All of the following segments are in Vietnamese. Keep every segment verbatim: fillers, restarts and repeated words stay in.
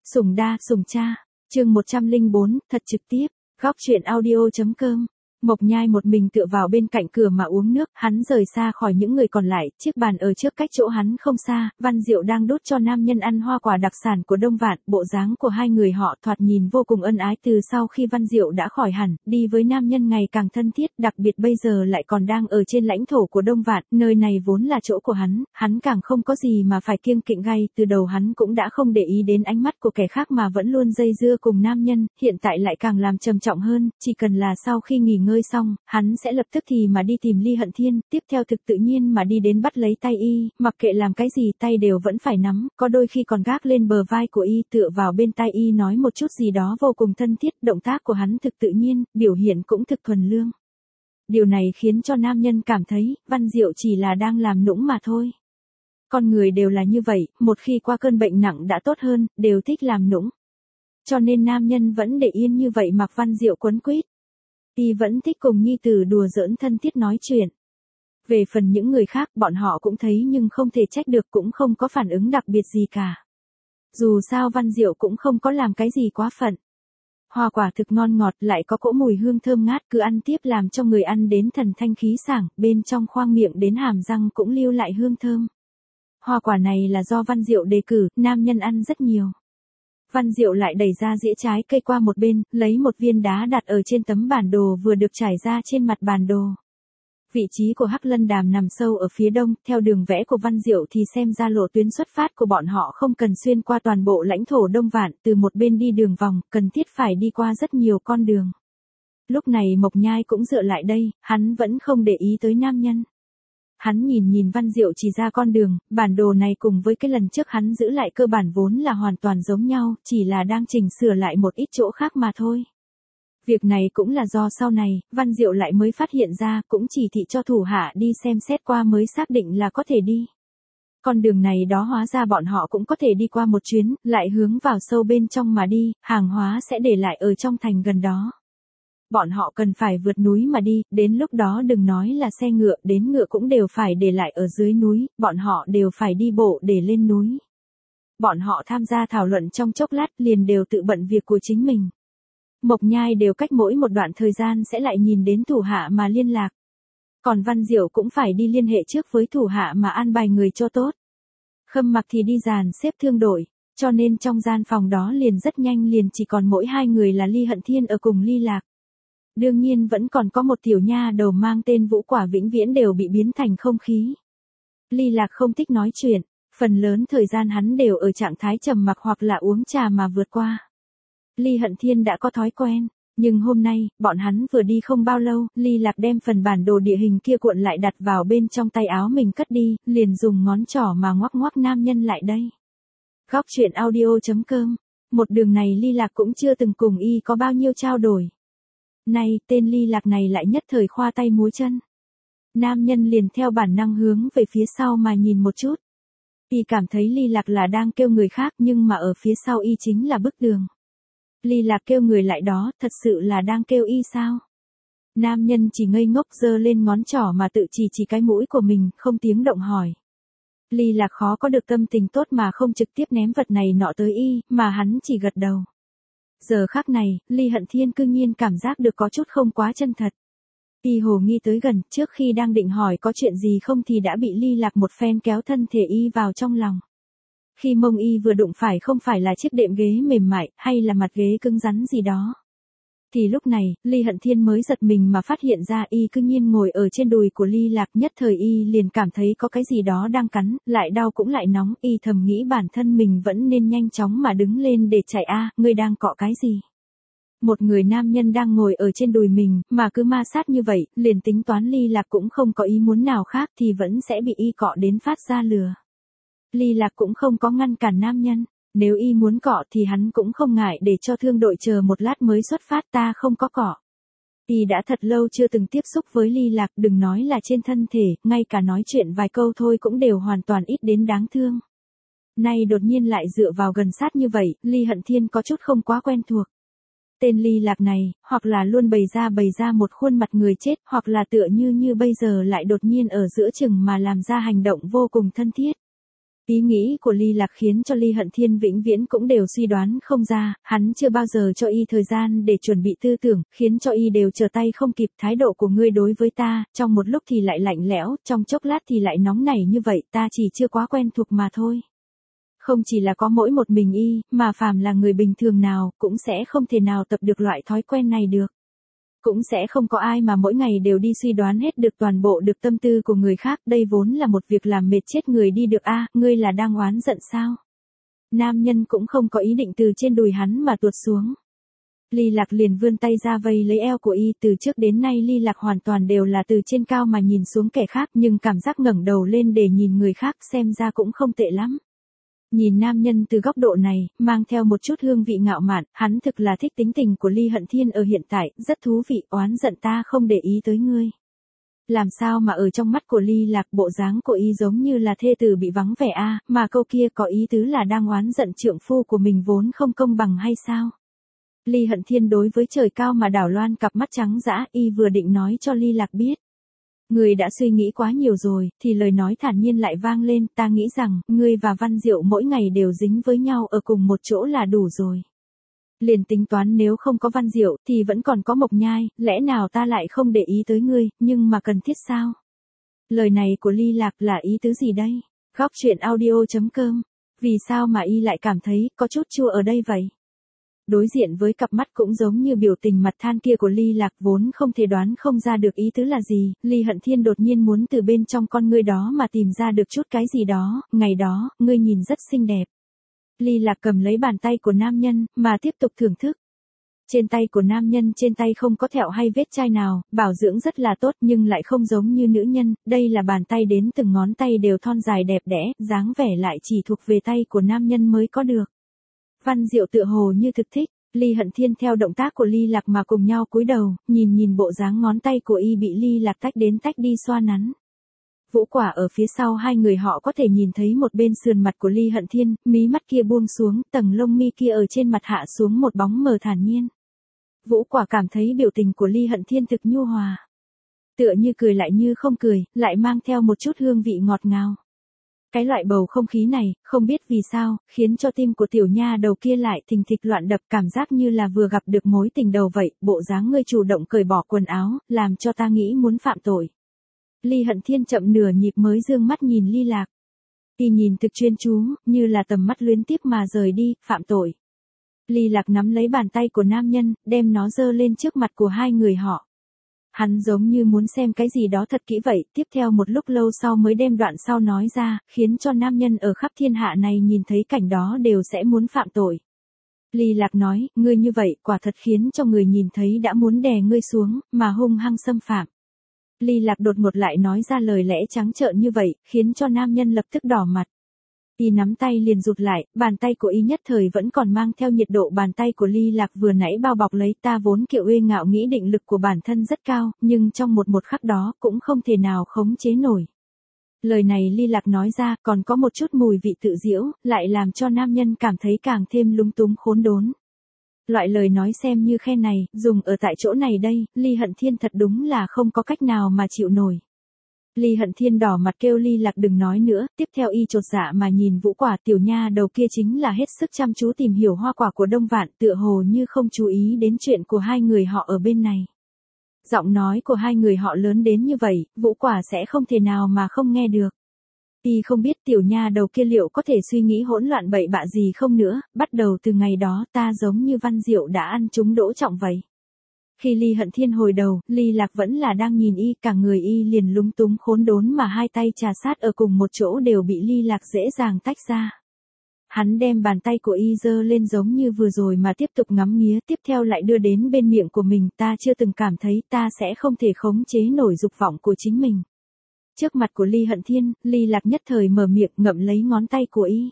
Sủng đa, sủng cha. Chương một trăm lẻ bốn, thật trực tiếp. Góc truyện audio.com. Mộc Nhai một mình tựa vào bên cạnh cửa mà uống nước, hắn rời xa khỏi những người còn lại, chiếc bàn ở trước cách chỗ hắn không xa, Văn Diệu đang đút cho nam nhân ăn hoa quả đặc sản của Đông Vạn, bộ dáng của hai người họ thoạt nhìn vô cùng ân ái. Từ sau khi Văn Diệu đã khỏi hẳn, đi với nam nhân ngày càng thân thiết, đặc biệt bây giờ lại còn đang ở trên lãnh thổ của Đông Vạn, nơi này vốn là chỗ của hắn, hắn càng không có gì mà phải kiêng kỵ gay, từ đầu hắn cũng đã không để ý đến ánh mắt của kẻ khác mà vẫn luôn dây dưa cùng nam nhân, hiện tại lại càng làm trầm trọng hơn, chỉ cần là sau khi nghỉ ngơi xong, hắn sẽ lập tức thì mà đi tìm Ly Hận Thiên, tiếp theo thực tự nhiên mà đi đến bắt lấy tay y, mặc kệ làm cái gì tay đều vẫn phải nắm, có đôi khi còn gác lên bờ vai của y tựa vào bên tai y nói một chút gì đó vô cùng thân thiết, động tác của hắn thực tự nhiên, biểu hiện cũng thực thuần lương. Điều này khiến cho nam nhân cảm thấy, Văn Diệu chỉ là đang làm nũng mà thôi. Con người đều là như vậy, một khi qua cơn bệnh nặng đã tốt hơn, đều thích làm nũng. Cho nên nam nhân vẫn để yên như vậy mặc Văn Diệu quấn quýt. Y vẫn thích cùng nhi tử đùa giỡn thân thiết nói chuyện. Về phần những người khác bọn họ cũng thấy nhưng không thể trách được, cũng không có phản ứng đặc biệt gì cả. Dù sao Văn Diệu cũng không có làm cái gì quá phận. Hoa quả thực ngon ngọt lại có cỗ mùi hương thơm ngát, cứ ăn tiếp làm cho người ăn đến thần thanh khí sảng, bên trong khoang miệng đến hàm răng cũng lưu lại hương thơm. Hoa quả này là do Văn Diệu đề cử, nam nhân ăn rất nhiều. Văn Diệu lại đẩy ra dĩa trái cây qua một bên, lấy một viên đá đặt ở trên tấm bản đồ vừa được trải ra trên mặt bản đồ. Vị trí của Hắc Lân Đàm nằm sâu ở phía đông, theo đường vẽ của Văn Diệu thì xem ra lộ tuyến xuất phát của bọn họ không cần xuyên qua toàn bộ lãnh thổ Đông Vạn, từ một bên đi đường vòng, cần thiết phải đi qua rất nhiều con đường. Lúc này Mộc Nhai cũng dựa lại đây, hắn vẫn không để ý tới nam nhân. Hắn nhìn nhìn Văn Diệu chỉ ra con đường, bản đồ này cùng với cái lần trước hắn giữ lại cơ bản vốn là hoàn toàn giống nhau, chỉ là đang chỉnh sửa lại một ít chỗ khác mà thôi. Việc này cũng là do sau này, Văn Diệu lại mới phát hiện ra, cũng chỉ thị cho thủ hạ đi xem xét qua mới xác định là có thể đi. Con đường này đó hóa ra bọn họ cũng có thể đi qua một chuyến, lại hướng vào sâu bên trong mà đi, hàng hóa sẽ để lại ở trong thành gần đó. Bọn họ cần phải vượt núi mà đi, đến lúc đó đừng nói là xe ngựa, đến ngựa cũng đều phải để lại ở dưới núi, bọn họ đều phải đi bộ để lên núi. Bọn họ tham gia thảo luận trong chốc lát liền đều tự bận việc của chính mình. Mộc Nhai đều cách mỗi một đoạn thời gian sẽ lại nhìn đến thủ hạ mà liên lạc. Còn Văn Diệu cũng phải đi liên hệ trước với thủ hạ mà an bài người cho tốt. Khâm Mặc thì đi dàn xếp thương đội, cho nên trong gian phòng đó liền rất nhanh liền chỉ còn mỗi hai người là Ly Hận Thiên ở cùng Ly Lạc. Đương nhiên vẫn còn có một tiểu nha đầu mang tên Vũ Quả vĩnh viễn đều bị biến thành không khí. Ly Lạc không thích nói chuyện, phần lớn thời gian hắn đều ở trạng thái trầm mặc hoặc là uống trà mà vượt qua. Ly Hận Thiên đã có thói quen, nhưng hôm nay, bọn hắn vừa đi không bao lâu, Ly Lạc đem phần bản đồ địa hình kia cuộn lại đặt vào bên trong tay áo mình cất đi, liền dùng ngón trỏ mà ngoắc ngoắc nam nhân lại đây. Góc truyện audio.com. Một đường này Ly Lạc cũng chưa từng cùng y có bao nhiêu trao đổi. Nay, tên Ly Lạc này lại nhất thời khoa tay múa chân. Nam nhân liền theo bản năng hướng về phía sau mà nhìn một chút. Y cảm thấy Ly Lạc là đang kêu người khác nhưng mà ở phía sau y chính là bức tường. Ly Lạc kêu người lại đó, thật sự là đang kêu y sao? Nam nhân chỉ ngây ngốc giơ lên ngón trỏ mà tự chỉ chỉ cái mũi của mình, không tiếng động hỏi. Ly Lạc khó có được tâm tình tốt mà không trực tiếp ném vật này nọ tới y, mà hắn chỉ gật đầu. Giờ khắc này, Ly Hận Thiên cư nhiên cảm giác được có chút không quá chân thật. Y hồ nghi tới gần, trước khi đang định hỏi có chuyện gì không thì đã bị Ly Lạc một phen kéo thân thể y vào trong lòng. Khi mông y vừa đụng phải không phải là chiếc đệm ghế mềm mại, hay là mặt ghế cứng rắn gì đó. Thì lúc này, Ly Hận Thiên mới giật mình mà phát hiện ra y cư nhiên ngồi ở trên đùi của Ly Lạc, nhất thời y liền cảm thấy có cái gì đó đang cắn, lại đau cũng lại nóng, y thầm nghĩ bản thân mình vẫn nên nhanh chóng mà đứng lên để chạy a, ngươi đang cọ cái gì? Một người nam nhân đang ngồi ở trên đùi mình, mà cứ ma sát như vậy, liền tính toán Ly Lạc cũng không có ý muốn nào khác thì vẫn sẽ bị y cọ đến phát ra lửa. Ly Lạc cũng không có ngăn cản nam nhân, nếu y muốn cọ thì hắn cũng không ngại để cho thương đội chờ một lát mới xuất phát, ta không có cọ. Y đã thật lâu chưa từng tiếp xúc với Ly Lạc, đừng nói là trên thân thể, ngay cả nói chuyện vài câu thôi cũng đều hoàn toàn ít đến đáng thương. Nay đột nhiên lại dựa vào gần sát như vậy, Ly Hận Thiên có chút không quá quen thuộc. Tên Ly Lạc này, hoặc là luôn bày ra bày ra một khuôn mặt người chết, hoặc là tựa như như bây giờ lại đột nhiên ở giữa chừng mà làm ra hành động vô cùng thân thiết. Ý nghĩ của Ly Lạc khiến cho Ly Hận Thiên vĩnh viễn cũng đều suy đoán không ra, hắn chưa bao giờ cho y thời gian để chuẩn bị tư tưởng, khiến cho y đều trở tay không kịp. Thái độ của ngươi đối với ta, trong một lúc thì lại lạnh lẽo, trong chốc lát thì lại nóng nảy như vậy, ta chỉ chưa quá quen thuộc mà thôi. Không chỉ là có mỗi một mình y, mà phàm là người bình thường nào, cũng sẽ không thể nào tập được loại thói quen này được. Cũng sẽ không có ai mà mỗi ngày đều đi suy đoán hết được toàn bộ được tâm tư của người khác, đây vốn là một việc làm mệt chết người đi được. A, ngươi là đang oán giận sao? Nam nhân cũng không có ý định từ trên đùi hắn mà tuột xuống. Ly Lạc liền vươn tay ra vây lấy eo của y, từ trước đến nay Ly Lạc hoàn toàn đều là từ trên cao mà nhìn xuống kẻ khác, nhưng cảm giác ngẩng đầu lên để nhìn người khác xem ra cũng không tệ lắm. Nhìn nam nhân từ góc độ này, mang theo một chút hương vị ngạo mạn, hắn thực là thích tính tình của Ly Hận Thiên ở hiện tại, rất thú vị. Oán giận ta không để ý tới ngươi. Làm sao mà ở trong mắt của Ly Lạc bộ dáng của y giống như là thê tử bị vắng vẻ a, mà câu kia có ý tứ là đang oán giận trượng phu của mình vốn không công bằng hay sao? Ly Hận Thiên đối với trời cao mà đảo loan cặp mắt trắng dã, y vừa định nói cho Ly Lạc biết. Ngươi đã suy nghĩ quá nhiều rồi, thì lời nói thản nhiên lại vang lên, ta nghĩ rằng, ngươi và Văn Diệu mỗi ngày đều dính với nhau ở cùng một chỗ là đủ rồi. Liền tính toán nếu không có Văn Diệu, thì vẫn còn có Mộc Nhai, lẽ nào ta lại không để ý tới ngươi, nhưng mà cần thiết sao? Lời này của Ly Lạc là ý tứ gì đây? Góc truyện audio chấm com. Vì sao mà y lại cảm thấy, có chút chua ở đây vậy? Đối diện với cặp mắt cũng giống như biểu tình mặt than kia của Ly Lạc vốn không thể đoán không ra được ý tứ là gì, Ly Hận Thiên đột nhiên muốn từ bên trong con ngươi đó mà tìm ra được chút cái gì đó, ngày đó, ngươi nhìn rất xinh đẹp. Ly Lạc cầm lấy bàn tay của nam nhân, mà tiếp tục thưởng thức. Trên tay của nam nhân trên tay không có thẹo hay vết chai nào, bảo dưỡng rất là tốt nhưng lại không giống như nữ nhân, đây là bàn tay đến từng ngón tay đều thon dài đẹp đẽ, dáng vẻ lại chỉ thuộc về tay của nam nhân mới có được. Văn Diệu tựa hồ như thực thích, Ly Hận Thiên theo động tác của Ly Lạc mà cùng nhau cúi đầu, nhìn nhìn bộ dáng ngón tay của y bị Ly Lạc tách đến tách đi xoa nắn. Vũ Quả ở phía sau hai người họ có thể nhìn thấy một bên sườn mặt của Ly Hận Thiên, mí mắt kia buông xuống, tầng lông mi kia ở trên mặt hạ xuống một bóng mờ thản nhiên. Vũ Quả cảm thấy biểu tình của Ly Hận Thiên thực nhu hòa. Tựa như cười lại như không cười, lại mang theo một chút hương vị ngọt ngào. Cái loại bầu không khí này, không biết vì sao, khiến cho tim của tiểu nha đầu kia lại thình thịch loạn đập, cảm giác như là vừa gặp được mối tình đầu vậy, bộ dáng ngươi chủ động cởi bỏ quần áo, làm cho ta nghĩ muốn phạm tội. Ly Hận Thiên chậm nửa nhịp mới dương mắt nhìn Ly Lạc. Y nhìn thực chuyên chú, như là tầm mắt luyến tiếc mà rời đi, phạm tội. Ly Lạc nắm lấy bàn tay của nam nhân, đem nó giơ lên trước mặt của hai người họ. Hắn giống như muốn xem cái gì đó thật kỹ vậy, tiếp theo một lúc lâu sau mới đem đoạn sau nói ra, khiến cho nam nhân ở khắp thiên hạ này nhìn thấy cảnh đó đều sẽ muốn phạm tội. Ly Lạc nói, ngươi như vậy, quả thật khiến cho người nhìn thấy đã muốn đè ngươi xuống, mà hung hăng xâm phạm. Ly Lạc đột ngột lại nói ra lời lẽ trắng trợn như vậy, khiến cho nam nhân lập tức đỏ mặt. Y nắm tay liền rụt lại, bàn tay của y nhất thời vẫn còn mang theo nhiệt độ bàn tay của Ly Lạc vừa nãy bao bọc lấy, ta vốn kiệu uê ngạo nghĩ định lực của bản thân rất cao, nhưng trong một một khắc đó cũng không thể nào khống chế nổi. Lời này Ly Lạc nói ra còn có một chút mùi vị tự giễu, lại làm cho nam nhân cảm thấy càng thêm lung túng khốn đốn. Loại lời nói xem như khen này, dùng ở tại chỗ này đây, Ly Hận Thiên thật đúng là không có cách nào mà chịu nổi. Ly Hận Thiên đỏ mặt kêu Ly Lạc đừng nói nữa, tiếp theo y chột dạ mà nhìn Vũ Quả, tiểu nha đầu kia chính là hết sức chăm chú tìm hiểu hoa quả của Đông Vạn, tựa hồ như không chú ý đến chuyện của hai người họ ở bên này. Giọng nói của hai người họ lớn đến như vậy, Vũ Quả sẽ không thể nào mà không nghe được. Y không biết tiểu nha đầu kia liệu có thể suy nghĩ hỗn loạn bậy bạ gì không nữa, bắt đầu từ ngày đó ta giống như Văn Diệu đã ăn trúng đỗ trọng vậy. Khi Ly Hận Thiên hồi đầu, Ly Lạc vẫn là đang nhìn y, cả người y liền lúng túng khốn đốn mà hai tay trà sát ở cùng một chỗ đều bị Ly Lạc dễ dàng tách ra. Hắn đem bàn tay của y giơ lên giống như vừa rồi mà tiếp tục ngắm nghía, tiếp theo lại đưa đến bên miệng của mình, ta chưa từng cảm thấy ta sẽ không thể khống chế nổi dục vọng của chính mình. Trước mặt của Ly Hận Thiên, Ly Lạc nhất thời mở miệng ngậm lấy ngón tay của y.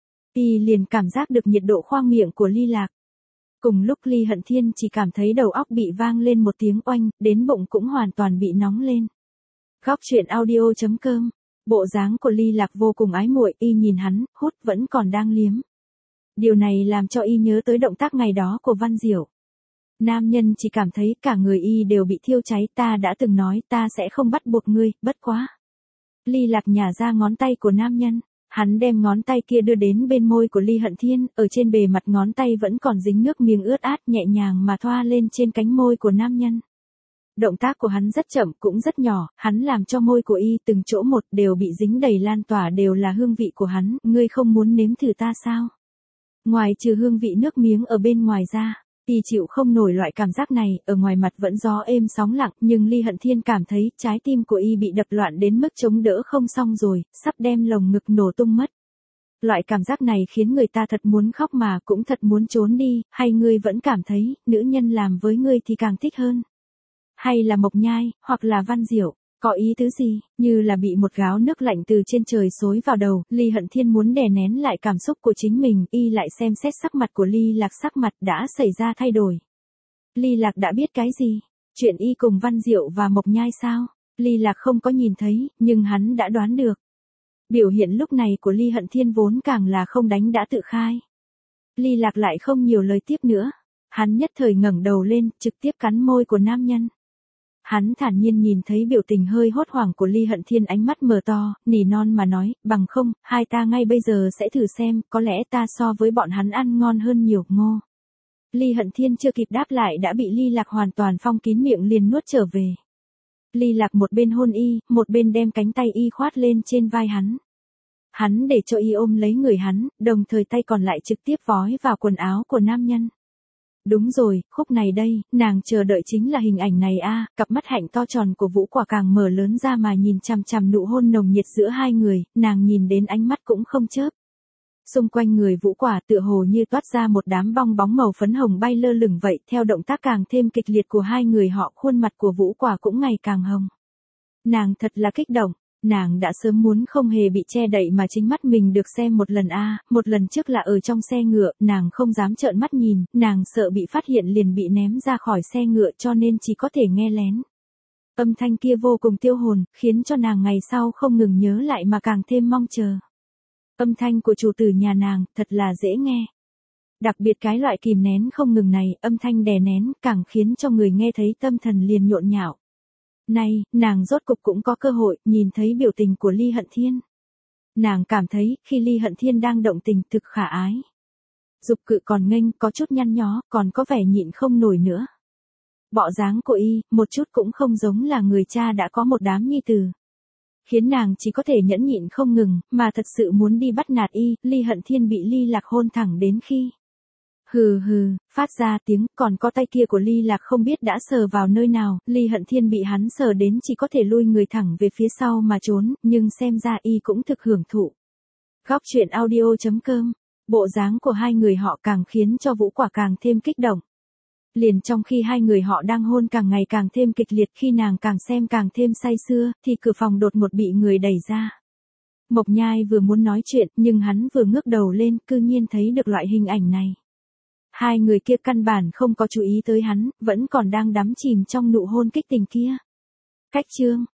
Y liền cảm giác được nhiệt độ khoang miệng của Ly Lạc. Cùng lúc Ly Hận Thiên chỉ cảm thấy đầu óc bị vang lên một tiếng oanh, đến bụng cũng hoàn toàn bị nóng lên. Góc truyện audio chấm com. Bộ dáng của Ly Lạc vô cùng ái muội, y nhìn hắn, hút vẫn còn đang liếm. Điều này làm cho y nhớ tới động tác ngày đó của Văn Diệu. Nam nhân chỉ cảm thấy cả người y đều bị thiêu cháy, ta đã từng nói ta sẽ không bắt buộc ngươi, bất quá. Ly Lạc nhả ra ngón tay của nam nhân. Hắn đem ngón tay kia đưa đến bên môi của Ly Hận Thiên, ở trên bề mặt ngón tay vẫn còn dính nước miếng ướt át, nhẹ nhàng mà thoa lên trên cánh môi của nam nhân. Động tác của hắn rất chậm cũng rất nhỏ, hắn làm cho môi của y từng chỗ một đều bị dính đầy lan tỏa đều là hương vị của hắn, ngươi không muốn nếm thử ta sao? Ngoài trừ hương vị nước miếng ở bên ngoài ra, y chịu không nổi loại cảm giác này, ở ngoài mặt vẫn gió êm sóng lặng, nhưng Ly Hận Thiên cảm thấy trái tim của y bị đập loạn đến mức chống đỡ không xong rồi, sắp đem lồng ngực nổ tung mất. Loại cảm giác này khiến người ta thật muốn khóc mà cũng thật muốn trốn đi, hay ngươi vẫn cảm thấy, nữ nhân làm với ngươi thì càng thích hơn? Hay là Mộc Nhai, hoặc là Văn Diệu, có ý tứ gì, như là bị một gáo nước lạnh từ trên trời xối vào đầu, Ly Hận Thiên muốn đè nén lại cảm xúc của chính mình, y lại xem xét sắc mặt của Ly Lạc, sắc mặt đã xảy ra thay đổi. Ly Lạc đã biết cái gì? Chuyện y cùng Văn Diệu và Mộc Nhai sao? Ly Lạc không có nhìn thấy, nhưng hắn đã đoán được. Biểu hiện lúc này của Ly Hận Thiên vốn càng là không đánh đã tự khai. Ly Lạc lại không nhiều lời tiếp nữa. Hắn nhất thời ngẩng đầu lên, trực tiếp cắn môi của nam nhân. Hắn thản nhiên nhìn thấy biểu tình hơi hốt hoảng của Ly Hận Thiên, ánh mắt mở to, nỉ non mà nói, bằng không, hai ta ngay bây giờ sẽ thử xem, có lẽ ta so với bọn hắn ăn ngon hơn nhiều, ngô. Ly Hận Thiên chưa kịp đáp lại đã bị Ly Lạc hoàn toàn phong kín miệng liền nuốt trở về. Ly Lạc một bên hôn y, một bên đem cánh tay y khoát lên trên vai hắn. Hắn để cho y ôm lấy người hắn, đồng thời tay còn lại trực tiếp vói vào quần áo của nam nhân. Đúng rồi, khúc này đây, nàng chờ đợi chính là hình ảnh này a, cặp mắt hạnh to tròn của Vũ Quả càng mở lớn ra mà nhìn chằm chằm nụ hôn nồng nhiệt giữa hai người, nàng nhìn đến ánh mắt cũng không chớp. Xung quanh người Vũ Quả tựa hồ như toát ra một đám bong bóng màu phấn hồng bay lơ lửng vậy, theo động tác càng thêm kịch liệt của hai người họ, khuôn mặt của Vũ Quả cũng ngày càng hồng. Nàng thật là kích động. Nàng đã sớm muốn không hề bị che đậy mà chính mắt mình được xem một lần a, à, một lần trước là ở trong xe ngựa, nàng không dám trợn mắt nhìn, nàng sợ bị phát hiện liền bị ném ra khỏi xe ngựa cho nên chỉ có thể nghe lén. Âm thanh kia vô cùng tiêu hồn, khiến cho nàng ngày sau không ngừng nhớ lại mà càng thêm mong chờ. Âm thanh của chủ tử nhà nàng, thật là dễ nghe. Đặc biệt cái loại kìm nén không ngừng này, âm thanh đè nén, càng khiến cho người nghe thấy tâm thần liền nhộn nhạo. Nay, nàng rốt cục cũng có cơ hội nhìn thấy biểu tình của Ly Hận Thiên. Nàng cảm thấy, khi Ly Hận Thiên đang động tình thực khả ái. Dục cự còn nghênh, có chút nhăn nhó, còn có vẻ nhịn không nổi nữa. Bộ dáng của y, một chút cũng không giống là người cha đã có một đám nhi tử. Khiến nàng chỉ có thể nhẫn nhịn không ngừng, mà thật sự muốn đi bắt nạt y, Ly Hận Thiên bị Ly Lạc hôn thẳng đến khi. Hừ hừ, phát ra tiếng, còn có tay kia của Ly Lạc không biết đã sờ vào nơi nào, Ly Hận Thiên bị hắn sờ đến chỉ có thể lui người thẳng về phía sau mà trốn, nhưng xem ra y cũng thực hưởng thụ. Góc truyện audio chấm com, bộ dáng của hai người họ càng khiến cho Vũ Quả càng thêm kích động. Liền trong khi hai người họ đang hôn càng ngày càng thêm kịch liệt, khi nàng càng xem càng thêm say sưa, thì cửa phòng đột ngột bị người đẩy ra. Mộc Nhai vừa muốn nói chuyện, nhưng hắn vừa ngước đầu lên, cư nhiên thấy được loại hình ảnh này. Hai người kia căn bản không có chú ý tới hắn, vẫn còn đang đắm chìm trong nụ hôn kích tình kia. Cách chương